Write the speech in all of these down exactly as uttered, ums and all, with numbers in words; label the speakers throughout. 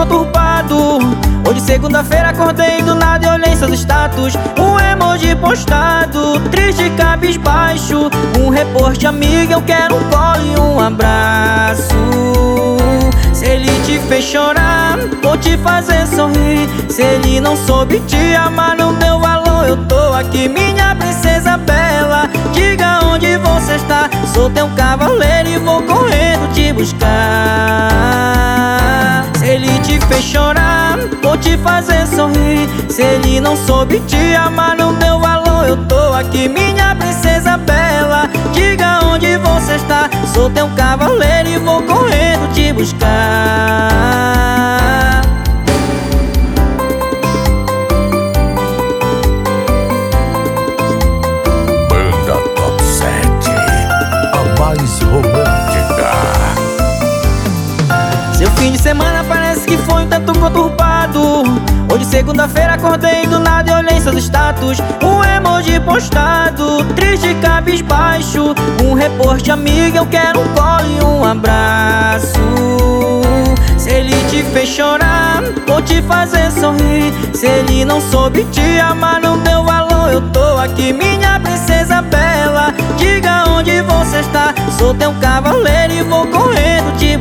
Speaker 1: conturbado. Hoje segunda-feira acordei do nada e olhei seus status. Um emoji postado, triste, cabisbaixo. Um repost amigo, eu quero um colo e um abraço. Se ele te fez chorar, vou te fazer sorrir. Se ele não soube te amar, não deu valor, eu tô aqui. Minha princesa bela, diga onde você está. Sou teu cavaleiro e vou correndo te buscar. Se ele te fez chorar, vou te fazer sorrir. Se ele não soube te amar, não deu valor, eu tô aqui. Minha princesa bela, diga onde você está. Sou teu cavaleiro e vou correndo te buscar.
Speaker 2: Banda Top sete, a mais romântica.
Speaker 1: Seu fim de semana parece que foi um tanto conturbado. Hoje segunda-feira acordei do nada e olhei seus status. Um emoji postado, triste, cabisbaixo. Um repost amigo, eu quero um colo e um abraço. Se ele te fez chorar, vou te fazer sorrir. Se ele não soube te amar, não deu valor, eu tô aqui. Minha princesa bela, diga onde você está. Sou teu cavaleiro e vou correndo te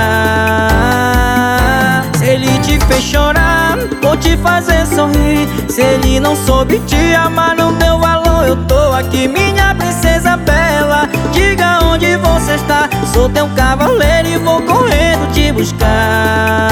Speaker 1: buscar. Se ele te fez chorar, vou te fazer sorrir. Se ele não soube te amar, não deu valor, eu tô aqui. Minha princesa bela, diga onde você está. Sou teu cavaleiro e vou correndo te buscar.